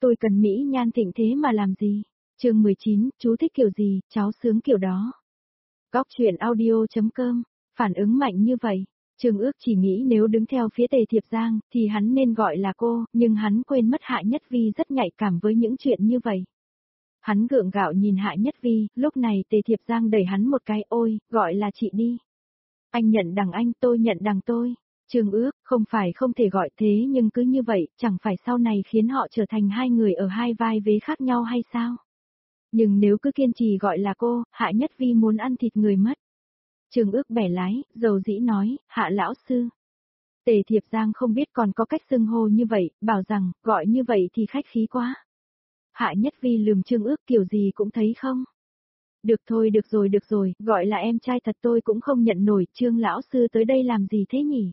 Tôi cần mỹ nhan thịnh thế mà làm gì? Chương 19, chú thích kiểu gì, cháu sướng kiểu đó. Góc truyện audio.com, phản ứng mạnh như vậy. Trương Ước chỉ nghĩ nếu đứng theo phía Tề Thiệp Giang, thì hắn nên gọi là cô, nhưng hắn quên mất Hạ Nhất Vi rất nhạy cảm với những chuyện như vậy. Hắn gượng gạo nhìn Hạ Nhất Vi, lúc này Tề Thiệp Giang đẩy hắn một cái, ôi, gọi là chị đi. Anh nhận đằng anh, tôi nhận đằng tôi. Trương Ước, không phải không thể gọi thế nhưng cứ như vậy, chẳng phải sau này khiến họ trở thành hai người ở hai vai vế khác nhau hay sao? Nhưng nếu cứ kiên trì gọi là cô, Hạ Nhất Vi muốn ăn thịt người mất. Trương Ước bẻ lái, dầu dĩ nói, Hạ lão sư. Tề Thiệp Giang không biết còn có cách xưng hô như vậy, bảo rằng, gọi như vậy thì khách khí quá. Hạ Nhất Vi lườm Trương Ước kiểu gì cũng thấy không. Được thôi, được rồi, gọi là em trai thật tôi cũng không nhận nổi, Trương lão sư tới đây làm gì thế nhỉ?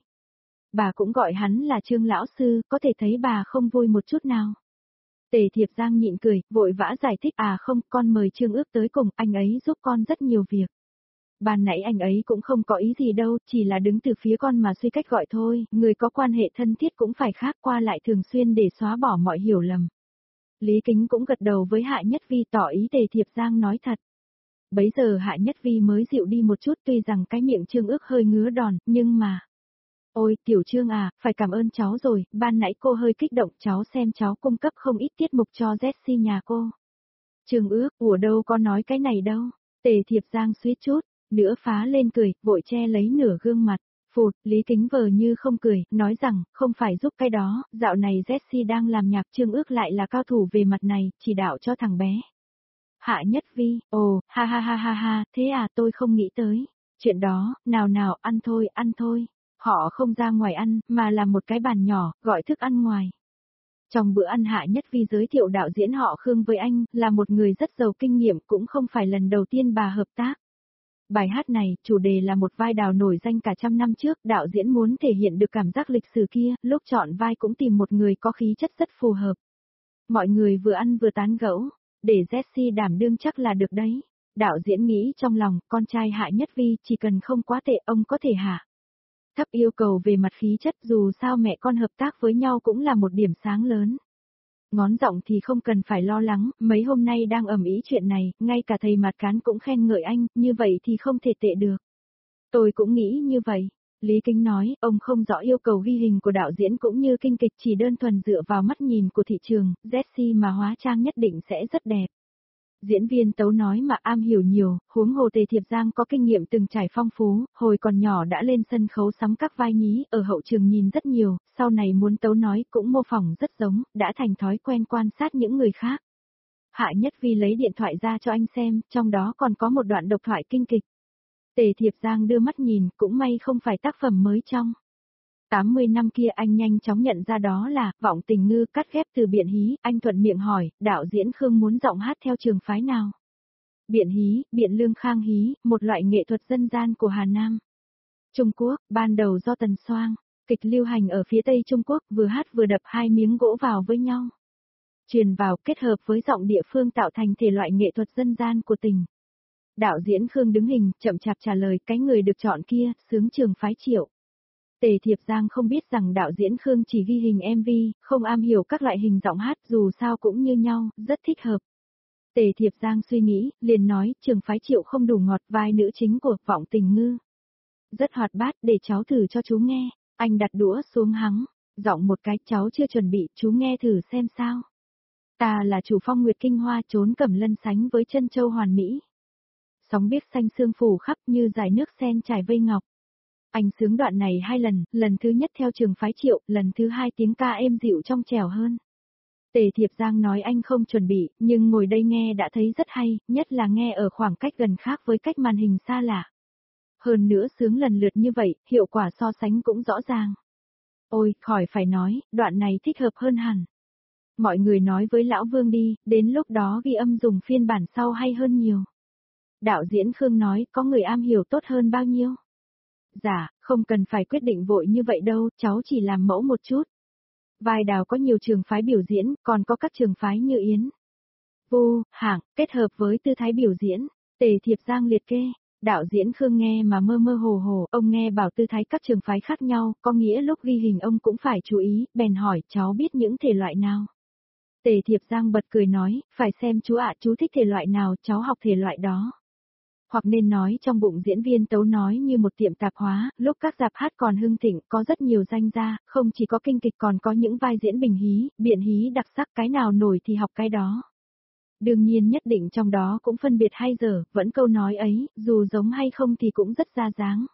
Bà cũng gọi hắn là Trương lão sư, có thể thấy bà không vui một chút nào. Tề Thiệp Giang nhịn cười, vội vã giải thích, à không, con mời Trương Ước tới cùng, anh ấy giúp con rất nhiều việc. Ban nãy anh ấy cũng không có ý gì đâu, chỉ là đứng từ phía con mà suy cách gọi thôi, người có quan hệ thân thiết cũng phải khác qua lại thường xuyên để xóa bỏ mọi hiểu lầm. Lý Kính cũng gật đầu với Hạ Nhất Vi tỏ ý Tề Thiệp Giang nói thật. Bấy giờ Hạ Nhất Vi mới dịu đi một chút tuy rằng cái miệng Trương Ước hơi ngứa đòn, nhưng mà... Ôi, Tiểu Trương à, phải cảm ơn cháu rồi, ban nãy cô hơi kích động cháu xem cháu cung cấp không ít tiết mục cho Jessie nhà cô. Trương Ước, ủa đâu có nói cái này đâu. Tề Thiệp Giang suýt chút, nữa phá lên cười, vội che lấy nửa gương mặt. Phụt, Lý Kính vờ như không cười, nói rằng, không phải giúp cái đó, dạo này Jessie đang làm nhạc Trương Ước lại là cao thủ về mặt này, chỉ đạo cho thằng bé. Hạ Nhất Vi, ồ, ha, thế à tôi không nghĩ tới. Chuyện đó, nào, ăn thôi. Họ không ra ngoài ăn, mà làm một cái bàn nhỏ, gọi thức ăn ngoài. Trong bữa ăn Hạ Nhất Vi giới thiệu đạo diễn họ Khương với anh, là một người rất giàu kinh nghiệm cũng không phải lần đầu tiên bà hợp tác. Bài hát này, chủ đề là một vai đào nổi danh cả trăm năm trước, đạo diễn muốn thể hiện được cảm giác lịch sử kia, lúc chọn vai cũng tìm một người có khí chất rất phù hợp. Mọi người vừa ăn vừa tán gẫu, để Jessie đảm đương chắc là được đấy. Đạo diễn nghĩ trong lòng, con trai Hạ Nhất Vi chỉ cần không quá tệ ông có thể hạ. Thấp yêu cầu về mặt khí chất dù sao mẹ con hợp tác với nhau cũng là một điểm sáng lớn. Ngón giọng thì không cần phải lo lắng, mấy hôm nay đang ầm ĩ chuyện này, ngay cả thầy Mạt Cán cũng khen ngợi anh, như vậy thì không thể tệ được. Tôi cũng nghĩ như vậy. Lý Kính nói, ông không rõ yêu cầu ghi hình của đạo diễn cũng như kinh kịch chỉ đơn thuần dựa vào mắt nhìn của thị trường, Jessie mà hóa trang nhất định sẽ rất đẹp. Diễn viên Tấu nói mà am hiểu nhiều, huống hồ Tề Thiệp Giang có kinh nghiệm từng trải phong phú, hồi còn nhỏ đã lên sân khấu sắm các vai nhí, ở hậu trường nhìn rất nhiều, sau này muốn Tấu nói cũng mô phỏng rất giống, đã thành thói quen quan sát những người khác. Hạ Nhất Vi lấy điện thoại ra cho anh xem, trong đó còn có một đoạn độc thoại kinh kịch. Tề Thiệp Giang đưa mắt nhìn, cũng may không phải tác phẩm mới trong 80 năm kia anh nhanh chóng nhận ra đó là Vọng Tình Ngư cắt ghép từ Biện Hí, anh thuận miệng hỏi, đạo diễn Khương muốn giọng hát theo trường phái nào? Biện Hí, Biện Lương Khang Hí, một loại nghệ thuật dân gian của Hà Nam. Trung Quốc, ban đầu do Tần Soang, kịch lưu hành ở phía Tây Trung Quốc, vừa hát vừa đập hai miếng gỗ vào với nhau. Truyền vào kết hợp với giọng địa phương tạo thành thể loại nghệ thuật dân gian của tỉnh. Đạo diễn Khương đứng hình, chậm chạp trả lời, cái người được chọn kia, xướng trường phái Triệu. Tề Thiệp Giang không biết rằng đạo diễn Khương chỉ ghi hình MV, không am hiểu các loại hình giọng hát dù sao cũng như nhau, rất thích hợp. Tề Thiệp Giang suy nghĩ, liền nói, trường phái Triệu không đủ ngọt, vai nữ chính của Vọng Tình Ngư. Rất hoạt bát, để cháu thử cho chú nghe. Anh đặt đũa xuống hắng, giọng một cái, cháu chưa chuẩn bị, chú nghe thử xem sao. Ta là chủ phong nguyệt kinh hoa trốn Cẩm Lân sánh với chân châu hoàn mỹ. Sóng biếc xanh sương phủ khắp như dải nước sen trải vây ngọc. Anh sướng đoạn này 2 lần, lần thứ nhất theo trường phái Triệu, lần thứ 2 tiếng ca êm dịu trong trẻo hơn. Tề Thiệp Giang nói anh không chuẩn bị, nhưng ngồi đây nghe đã thấy rất hay, nhất là nghe ở khoảng cách gần khác với cách màn hình xa lạ. Hơn nữa sướng lần lượt như vậy, hiệu quả so sánh cũng rõ ràng. Ôi, khỏi phải nói, đoạn này thích hợp hơn hẳn. Mọi người nói với Lão Vương đi, đến lúc đó ghi âm dùng phiên bản sau hay hơn nhiều. Đạo diễn Khương nói, có người am hiểu tốt hơn bao nhiêu? Dạ, không cần phải quyết định vội như vậy đâu, cháu chỉ làm mẫu một chút. Vai Đào có nhiều trường phái biểu diễn, còn có các trường phái như Yến, Vu, Hạng, kết hợp với tư thái biểu diễn, Tề Thiệp Giang liệt kê. Đạo diễn Khương nghe mà mơ mơ hồ hồ, ông nghe bảo tư thái các trường phái khác nhau, có nghĩa lúc ghi hình ông cũng phải chú ý, bèn hỏi cháu biết những thể loại nào. Tề Thiệp Giang bật cười nói, phải xem chú ạ, chú thích thể loại nào, cháu học thể loại đó. Hoặc nên nói trong bụng diễn viên tấu nói như một tiệm tạp hóa, lúc các dạp hát còn hưng thịnh có rất nhiều danh gia, không chỉ có kinh kịch còn có những vai diễn bình hí, biện hí đặc sắc, cái nào nổi thì học cái đó. Đương nhiên nhất định trong đó cũng phân biệt hay dở, vẫn câu nói ấy, dù giống hay không thì cũng rất ra dáng.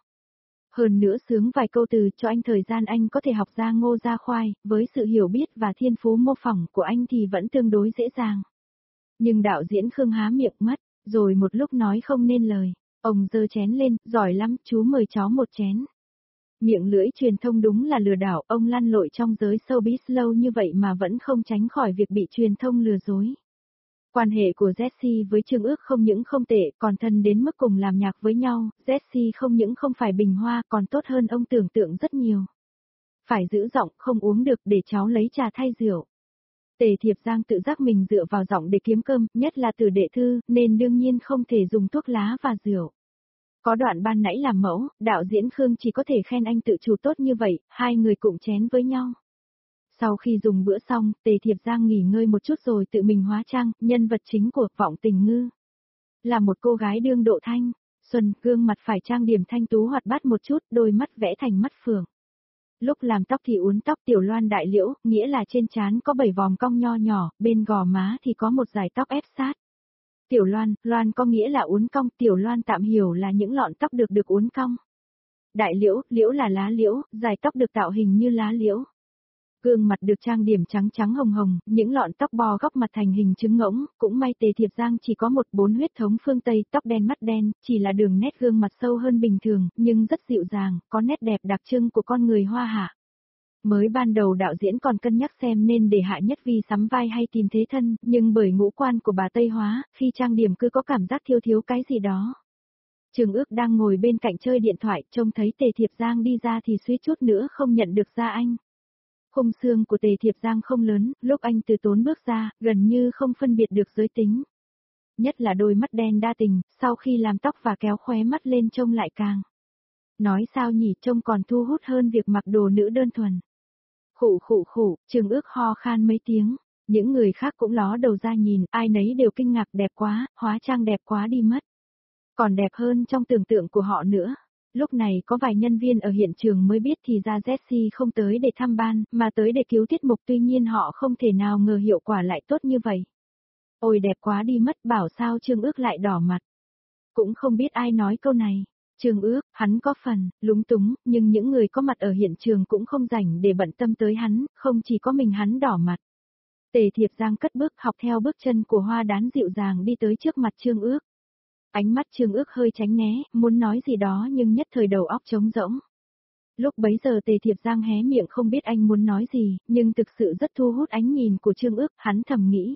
Hơn nữa sướng vài câu từ cho anh thời gian anh có thể học ra ngô ra khoai, với sự hiểu biết và thiên phú mô phỏng của anh thì vẫn tương đối dễ dàng. Nhưng đạo diễn Khương há miệng mất, rồi một lúc nói không nên lời, ông giơ chén lên, giỏi lắm, chú mời cháu một chén. Miệng lưỡi truyền thông đúng là lừa đảo, ông lăn lội trong giới showbiz lâu như vậy mà vẫn không tránh khỏi việc bị truyền thông lừa dối. Quan hệ của Jessie với Trương Ước không những không tệ, còn thân đến mức cùng làm nhạc với nhau, Jessie không những không phải bình hoa còn tốt hơn ông tưởng tượng rất nhiều. Phải giữ giọng, không uống được để cháu lấy trà thay rượu. Tề Thiệp Giang tự giác mình dựa vào giọng để kiếm cơm, nhất là từ đệ thư, nên đương nhiên không thể dùng thuốc lá và rượu. Có đoạn ban nãy làm mẫu, đạo diễn Khương chỉ có thể khen anh tự chủ tốt như vậy, hai người cùng chén với nhau. Sau khi dùng bữa xong, Tề Thiệp Giang nghỉ ngơi một chút rồi tự mình hóa trang, nhân vật chính của Vọng Tình Ngư. Là một cô gái đương độ thanh, xuân, gương mặt phải trang điểm thanh tú hoạt bát một chút, đôi mắt vẽ thành mắt phượng. Lúc làm tóc thì uốn tóc tiểu loan đại liễu, nghĩa là trên trán có 7 vòm cong nho nhỏ, bên gò má thì có một dải tóc ép sát. Tiểu loan, loan có nghĩa là uốn cong, tiểu loan tạm hiểu là những lọn tóc được uốn cong. Đại liễu, liễu là lá liễu, dải tóc được tạo hình như lá liễu. Gương mặt được trang điểm trắng trắng hồng hồng, những lọn tóc bò góc mặt thành hình trứng ngỗng, cũng may Tề Thiệp Giang chỉ có 14 huyết thống phương Tây, tóc đen mắt đen, chỉ là đường nét gương mặt sâu hơn bình thường, nhưng rất dịu dàng, có nét đẹp đặc trưng của con người Hoa Hạ. Mới ban đầu đạo diễn còn cân nhắc xem nên để Hạ Nhất Vi sắm vai hay tìm thế thân, nhưng bởi ngũ quan của bà Tây Hóa, khi trang điểm cứ có cảm giác thiếu cái gì đó. Trương Ước đang ngồi bên cạnh chơi điện thoại, trông thấy Tề Thiệp Giang đi ra thì suýt chút nữa không nhận được ra anh. Khung xương của Tề Thiệp Giang không lớn, lúc anh từ tốn bước ra, gần như không phân biệt được giới tính. Nhất là đôi mắt đen đa tình, sau khi làm tóc và kéo khóe mắt lên trông lại càng. Nói sao nhỉ, trông còn thu hút hơn việc mặc đồ nữ đơn thuần. Khụ, Trương Ước ho khan mấy tiếng, những người khác cũng ló đầu ra nhìn, ai nấy đều kinh ngạc đẹp quá, hóa trang đẹp quá đi mất. Còn đẹp hơn trong tưởng tượng của họ nữa. Lúc này có vài nhân viên ở hiện trường mới biết thì ra Jessie không tới để thăm ban, mà tới để cứu tiết mục, tuy nhiên họ không thể nào ngờ hiệu quả lại tốt như vậy. Ôi đẹp quá đi mất, bảo sao Trương Ước lại đỏ mặt. Cũng không biết ai nói câu này. Trương Ước, hắn có phần, lúng túng, nhưng những người có mặt ở hiện trường cũng không rảnh để bận tâm tới hắn, không chỉ có mình hắn đỏ mặt. Tề Thiệp Giang cất bước học theo bước chân của Hoa Đán dịu dàng đi tới trước mặt Trương Ước. Ánh mắt Trương Ước hơi tránh né, muốn nói gì đó nhưng nhất thời đầu óc trống rỗng. Lúc bấy giờ Tề Thiệp Giang hé miệng không biết anh muốn nói gì, nhưng thực sự rất thu hút ánh nhìn của Trương Ước, hắn thầm nghĩ.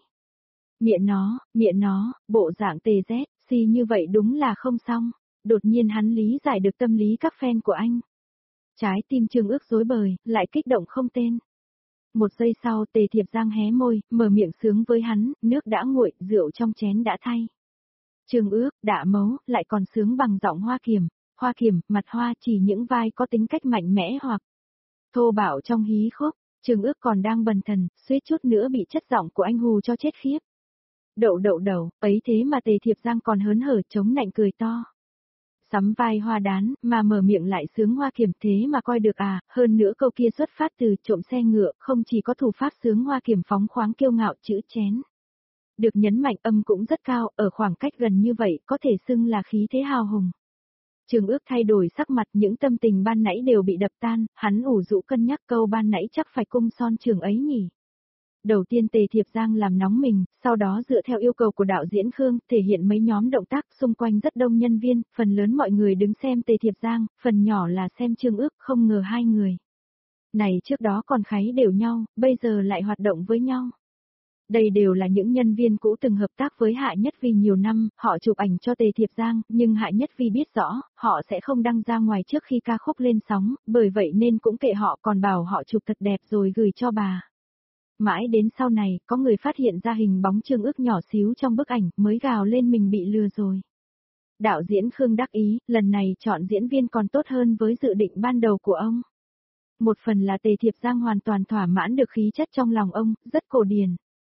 Miệng nó, bộ dạng Tề Z, si như vậy đúng là không xong. Đột nhiên hắn lý giải được tâm lý các fan của anh. Trái tim Trương Ước rối bời, lại kích động không tên. Một giây sau Tề Thiệp Giang hé môi, mở miệng sướng với hắn, nước đã nguội, rượu trong chén đã thay. Trương Ước, đạ mấu, lại còn sướng bằng giọng Hoa Kiềm, mặt hoa chỉ những vai có tính cách mạnh mẽ hoặc thô bạo trong hí khúc. Trương Ước còn đang bần thần, suýt chút nữa bị chất giọng của anh hù cho chết khiếp. Đậu, ấy thế mà Tề Thiệp Giang còn hớn hở chống nạnh cười to. Sắm vai Hoa Đán, mà mở miệng lại sướng Hoa Kiềm, thế mà coi được à, hơn nữa câu kia xuất phát từ trộm xe ngựa, không chỉ có thủ pháp sướng Hoa Kiềm phóng khoáng kiêu ngạo chữ chén. Được nhấn mạnh âm cũng rất cao, ở khoảng cách gần như vậy, có thể xưng là khí thế hào hùng. Trương Ước thay đổi sắc mặt, những tâm tình ban nãy đều bị đập tan, hắn ủ rũ cân nhắc câu ban nãy chắc phải cung son trường ấy nhỉ. Đầu tiên Tề Thiệp Giang làm nóng mình, sau đó dựa theo yêu cầu của đạo diễn Khương, thể hiện mấy nhóm động tác, xung quanh rất đông nhân viên, phần lớn mọi người đứng xem Tề Thiệp Giang, phần nhỏ là xem Trương Ước, không ngờ hai người này trước đó còn kháy đều nhau, bây giờ lại hoạt động với nhau. Đây đều là những nhân viên cũ từng hợp tác với Hạ Nhất Vi nhiều năm, họ chụp ảnh cho Tề Thiệp Giang, nhưng Hạ Nhất Vi biết rõ, họ sẽ không đăng ra ngoài trước khi ca khúc lên sóng, bởi vậy nên cũng kệ họ, còn bảo họ chụp thật đẹp rồi gửi cho bà. Mãi đến sau này, có người phát hiện ra hình bóng Trương Ước nhỏ xíu trong bức ảnh, mới gào lên mình bị lừa rồi. Đạo diễn Khương đắc ý, lần này chọn diễn viên còn tốt hơn với dự định ban đầu của ông. Một phần là Tề Thiệp Giang hoàn toàn thỏa mãn được khí chất trong lòng ông, rất cổ điển.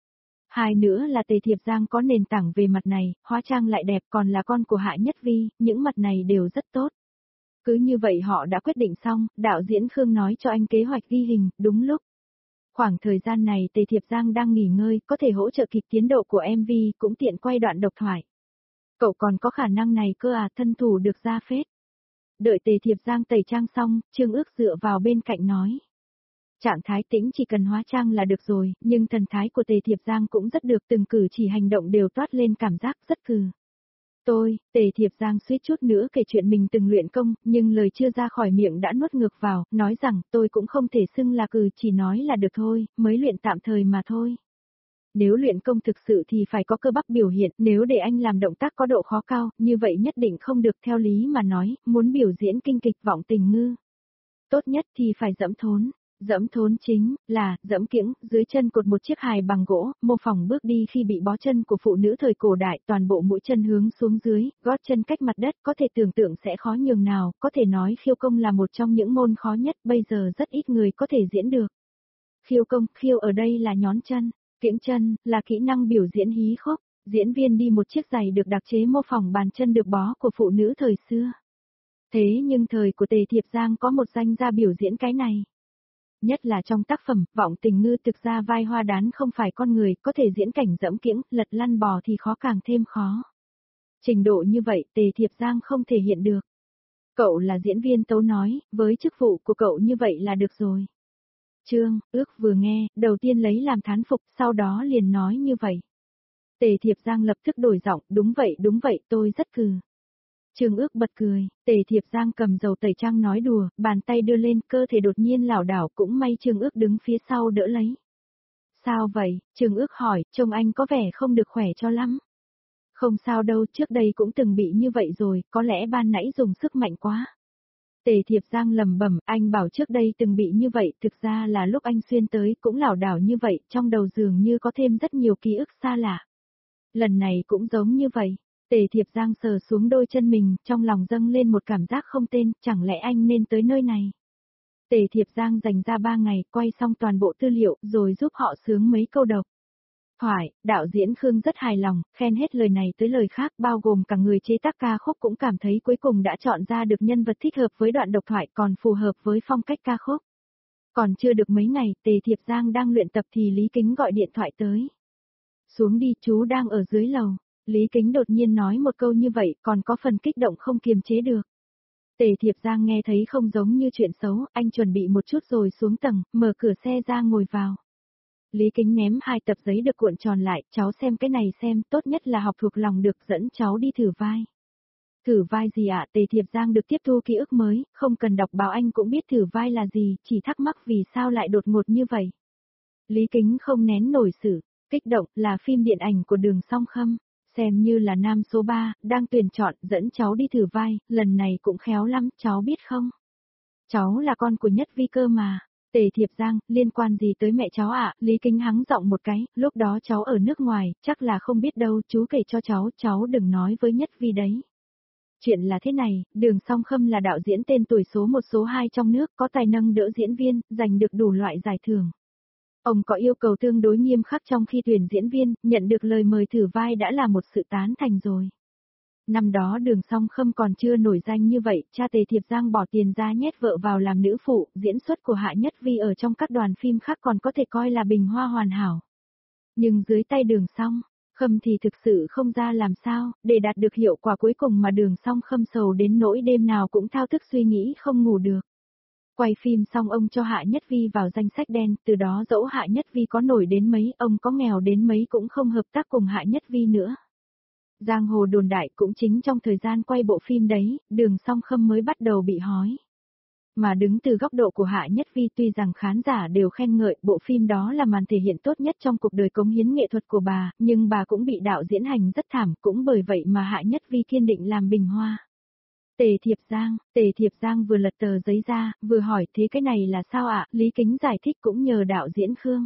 Hai nữa là Tề Thiệp Giang có nền tảng về mặt này, hóa trang lại đẹp còn là con của Hạ Nhất Vi, những mặt này đều rất tốt. Cứ như vậy họ đã quyết định xong, đạo diễn Khương nói cho anh kế hoạch ghi hình, đúng lúc. Khoảng thời gian này Tề Thiệp Giang đang nghỉ ngơi, có thể hỗ trợ kịp tiến độ của MV, cũng tiện quay đoạn độc thoại. Cậu còn có khả năng này cơ à, thân thủ được ra phết. Đợi Tề Thiệp Giang tẩy trang xong, Trương Ước dựa vào bên cạnh nói. Trạng thái tĩnh chỉ cần hóa trang là được rồi, nhưng thần thái của Tề Thiệp Giang cũng rất được, từng cử chỉ hành động đều toát lên cảm giác rất cừ. Tề Thiệp Giang suýt chút nữa kể chuyện mình từng luyện công, nhưng lời chưa ra khỏi miệng đã nuốt ngược vào, nói rằng tôi cũng không thể xưng là cừ, chỉ nói là được thôi, mới luyện tạm thời mà thôi. Nếu luyện công thực sự thì phải có cơ bắp biểu hiện, nếu để anh làm động tác có độ khó cao, như vậy nhất định không được, theo lý mà nói, muốn biểu diễn kinh kịch vọng tình ngư. Tốt nhất thì phải dẫm thốn. Dẫm thốn chính là dẫm kiễng, dưới chân cột một chiếc hài bằng gỗ, mô phỏng bước đi khi bị bó chân của phụ nữ thời cổ đại, toàn bộ mũi chân hướng xuống dưới, gót chân cách mặt đất, có thể tưởng tượng sẽ khó nhường nào, có thể nói khiêu công là một trong những môn khó nhất, bây giờ rất ít người có thể diễn được. Khiêu công, khiêu ở đây là nhón chân, kiễng chân, là kỹ năng biểu diễn hí khúc, diễn viên đi một chiếc giày được đặc chế mô phỏng bàn chân được bó của phụ nữ thời xưa. Thế nhưng thời của Tề Thiệp Giang có một danh gia biểu diễn cái này. Nhất là trong tác phẩm, vọng tình ngư thực ra vai hoa đán không phải con người, có thể diễn cảnh dẫm kiễng, lật lăn bò thì khó càng thêm khó. Trình độ như vậy, Tề Thiệp Giang không thể hiện được. Cậu là diễn viên tấu nói, với chức vụ của cậu như vậy là được rồi. Trương Ước vừa nghe, đầu tiên lấy làm thán phục, sau đó liền nói như vậy. Tề Thiệp Giang lập tức đổi giọng, đúng vậy, tôi rất cừ. Trương Ước bật cười, Tề Thiệp Giang cầm dầu tẩy trang nói đùa, bàn tay đưa lên, cơ thể đột nhiên lảo đảo, cũng may Trương Ước đứng phía sau đỡ lấy. Sao vậy? Trương Ước hỏi, trông anh có vẻ không được khỏe cho lắm. Không sao đâu, trước đây cũng từng bị như vậy rồi, có lẽ ban nãy dùng sức mạnh quá. Tề Thiệp Giang lầm bẩm, anh bảo trước đây từng bị như vậy, thực ra là lúc anh xuyên tới cũng lảo đảo như vậy, trong đầu dường như có thêm rất nhiều ký ức xa lạ. Lần này cũng giống như vậy. Tề Thiệp Giang sờ xuống đôi chân mình, trong lòng dâng lên một cảm giác không tên, chẳng lẽ anh nên tới nơi này. Tề Thiệp Giang dành ra 3 ngày, quay xong toàn bộ tư liệu, rồi giúp họ sướng mấy câu độc thoại. Đạo diễn Khương rất hài lòng, khen hết lời này tới lời khác, bao gồm cả người chế tác ca khúc cũng cảm thấy cuối cùng đã chọn ra được nhân vật thích hợp với đoạn độc thoại, còn phù hợp với phong cách ca khúc. Còn chưa được mấy ngày, Tề Thiệp Giang đang luyện tập thì Lý Kính gọi điện thoại tới. Xuống đi, chú đang ở dưới lầu. Lý Kính đột nhiên nói một câu như vậy, còn có phần kích động không kiềm chế được. Tề Thiệp Giang nghe thấy không giống như chuyện xấu, anh chuẩn bị một chút rồi xuống tầng, mở cửa xe ra ngồi vào. Lý Kính ném 2 tập giấy được cuộn tròn lại, cháu xem cái này xem, tốt nhất là học thuộc lòng được, dẫn cháu đi thử vai. Thử vai gì ạ? Tề Thiệp Giang được tiếp thu ký ức mới, không cần đọc báo anh cũng biết thử vai là gì, chỉ thắc mắc vì sao lại đột ngột như vậy. Lý Kính không nén nổi sự kích động, là phim điện ảnh của Đường Song Khâm. Xem như là nam số 3, đang tuyển chọn, dẫn cháu đi thử vai, lần này cũng khéo lắm, cháu biết không? Cháu là con của Nhất Vi cơ mà. Tề Thiệp Giang, liên quan gì tới mẹ cháu ạ? Lý Kính hắng giọng một cái, lúc đó cháu ở nước ngoài, chắc là không biết đâu, chú kể cho cháu đừng nói với Nhất Vi đấy. Chuyện là thế này, Đường Song Khâm là đạo diễn tên tuổi số 1 số 2 trong nước, có tài nâng đỡ diễn viên, giành được đủ loại giải thưởng. Ông có yêu cầu tương đối nghiêm khắc trong khi tuyển diễn viên, nhận được lời mời thử vai đã là một sự tán thành rồi. Năm đó Đường Song Khâm còn chưa nổi danh như vậy, cha Tề Thiệp Giang bỏ tiền ra nhét vợ vào làm nữ phụ, diễn xuất của Hạ Nhất Vi ở trong các đoàn phim khác còn có thể coi là bình hoa hoàn hảo. Nhưng dưới tay Đường Song Khâm thì thực sự không ra làm sao, để đạt được hiệu quả cuối cùng mà Đường Song Khâm sầu đến nỗi đêm nào cũng thao thức suy nghĩ không ngủ được. Quay phim xong ông cho Hạ Nhất Vi vào danh sách đen, từ đó dẫu Hạ Nhất Vi có nổi đến mấy, ông có nghèo đến mấy cũng không hợp tác cùng Hạ Nhất Vi nữa. Giang hồ đồn đại cũng chính trong thời gian quay bộ phim đấy, Đường Song Khâm mới bắt đầu bị hói. Mà đứng từ góc độ của Hạ Nhất Vi, tuy rằng khán giả đều khen ngợi bộ phim đó là màn thể hiện tốt nhất trong cuộc đời cống hiến nghệ thuật của bà, nhưng bà cũng bị đạo diễn hành rất thảm, cũng bởi vậy mà Hạ Nhất Vi kiên định làm bình hoa. Tề Thiệp Giang vừa lật tờ giấy ra, vừa hỏi thế cái này là sao ạ? Lý Kính giải thích cũng nhờ đạo diễn Khương.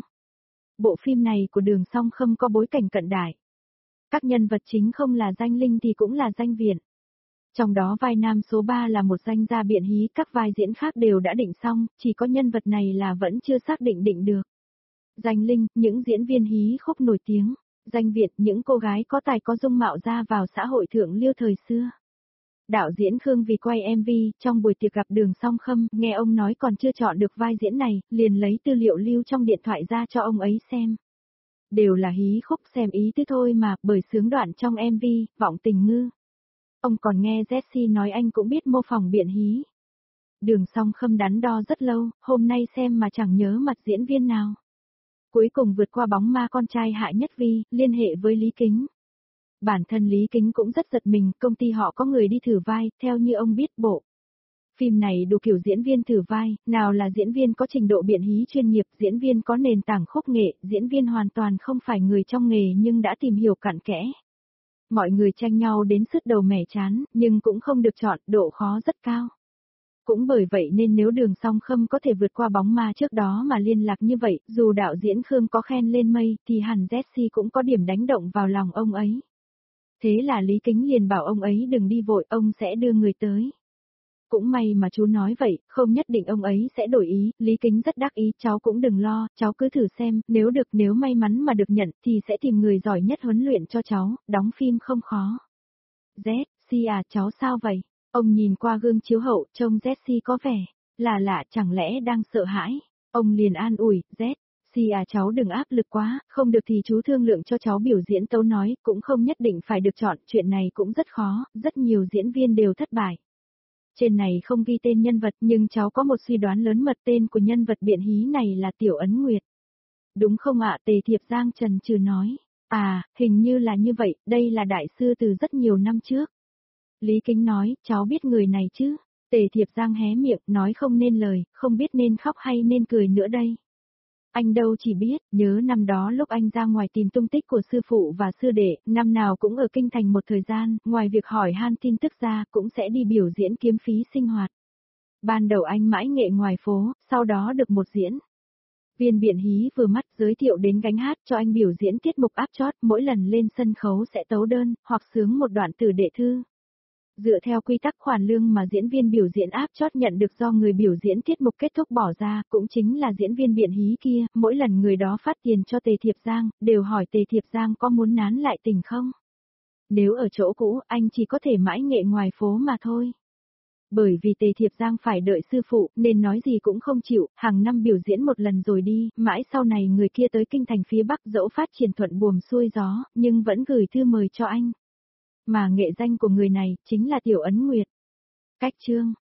Bộ phim này của Đường Song Khâm có bối cảnh cận đại. Các nhân vật chính không là danh linh thì cũng là danh viện. Trong đó vai nam số 3 là một danh gia biện hí, các vai diễn khác đều đã định xong, chỉ có nhân vật này là vẫn chưa xác định được. Danh Linh, những diễn viên hí khúc nổi tiếng. Danh Việt, những cô gái có tài có dung mạo ra vào xã hội thượng lưu thời xưa. Đạo diễn Khương vì quay MV, trong buổi tiệc gặp Đường Song Khâm, nghe ông nói còn chưa chọn được vai diễn này, liền lấy tư liệu lưu trong điện thoại ra cho ông ấy xem. Đều là hí khúc, xem ý tứ thôi mà, bởi sướng đoạn trong MV, vọng tình ngư. Ông còn nghe Jessie nói anh cũng biết mô phỏng biện hí. Đường Song Khâm đắn đo rất lâu, hôm nay xem mà chẳng nhớ mặt diễn viên nào. Cuối cùng vượt qua bóng ma con trai Hạ Nhất Vi, liên hệ với Lý Kính. Bản thân Lý Kính cũng rất giật mình, công ty họ có người đi thử vai, theo như ông biết bộ. Phim này đủ kiểu diễn viên thử vai, nào là diễn viên có trình độ biện hí chuyên nghiệp, diễn viên có nền tảng khúc nghệ, diễn viên hoàn toàn không phải người trong nghề nhưng đã tìm hiểu cặn kẽ. Mọi người tranh nhau đến sứt đầu mẻ chán, nhưng cũng không được chọn, độ khó rất cao. Cũng bởi vậy nên nếu Đường Song Khâm có thể vượt qua bóng ma trước đó mà liên lạc như vậy, dù đạo diễn Khương có khen lên mây, thì hẳn Jessie cũng có điểm đánh động vào lòng ông ấy. Thế là Lý Kính liền bảo ông ấy đừng đi vội, ông sẽ đưa người tới. Cũng may mà chú nói vậy, không nhất định ông ấy sẽ đổi ý, Lý Kính rất đắc ý, cháu cũng đừng lo, cháu cứ thử xem, nếu được, nếu may mắn mà được nhận, thì sẽ tìm người giỏi nhất huấn luyện cho cháu, đóng phim không khó. Jessie à, cháu sao vậy? Ông nhìn qua gương chiếu hậu, trông Jessie có vẻ là lạ, chẳng lẽ đang sợ hãi? Ông liền an ủi, Jessie à, cháu đừng áp lực quá, không được thì chú thương lượng cho cháu biểu diễn tấu nói, cũng không nhất định phải được chọn, chuyện này cũng rất khó, rất nhiều diễn viên đều thất bại. Trên này không ghi tên nhân vật nhưng cháu có một suy đoán lớn mật, tên của nhân vật biện hí này là Tiểu Ấn Nguyệt. Đúng không ạ? Tề Thiệp Giang chần chừ nói. À, hình như là như vậy, đây là đại sư từ rất nhiều năm trước. Lý Kính nói, cháu biết người này chứ? Tề Thiệp Giang hé miệng, nói không nên lời, không biết nên khóc hay nên cười nữa đây. Anh đâu chỉ biết, nhớ năm đó lúc anh ra ngoài tìm tung tích của sư phụ và sư đệ, năm nào cũng ở kinh thành một thời gian, ngoài việc hỏi han tin tức ra, cũng sẽ đi biểu diễn kiếm phí sinh hoạt. Ban đầu anh mãi nghệ ngoài phố, sau đó được một diễn viên biện hí vừa mắt giới thiệu đến gánh hát cho anh biểu diễn tiết mục áp chót, mỗi lần lên sân khấu sẽ tấu đơn, hoặc sướng một đoạn từ đệ thư. Dựa theo quy tắc khoản lương mà diễn viên biểu diễn áp chót nhận được do người biểu diễn tiết mục kết thúc bỏ ra, cũng chính là diễn viên biện hí kia, mỗi lần người đó phát tiền cho Tề Thiệp Giang, đều hỏi Tề Thiệp Giang có muốn nán lại tình không? Nếu ở chỗ cũ, anh chỉ có thể mãi nghệ ngoài phố mà thôi. Bởi vì Tề Thiệp Giang phải đợi sư phụ, nên nói gì cũng không chịu, hàng năm biểu diễn một lần rồi đi, mãi sau này người kia tới kinh thành phía Bắc dẫu phát triển thuận buồm xuôi gió, nhưng vẫn gửi thư mời cho anh. Mà nghệ danh của người này, chính là Tiểu Ấn Nguyệt. Cách chương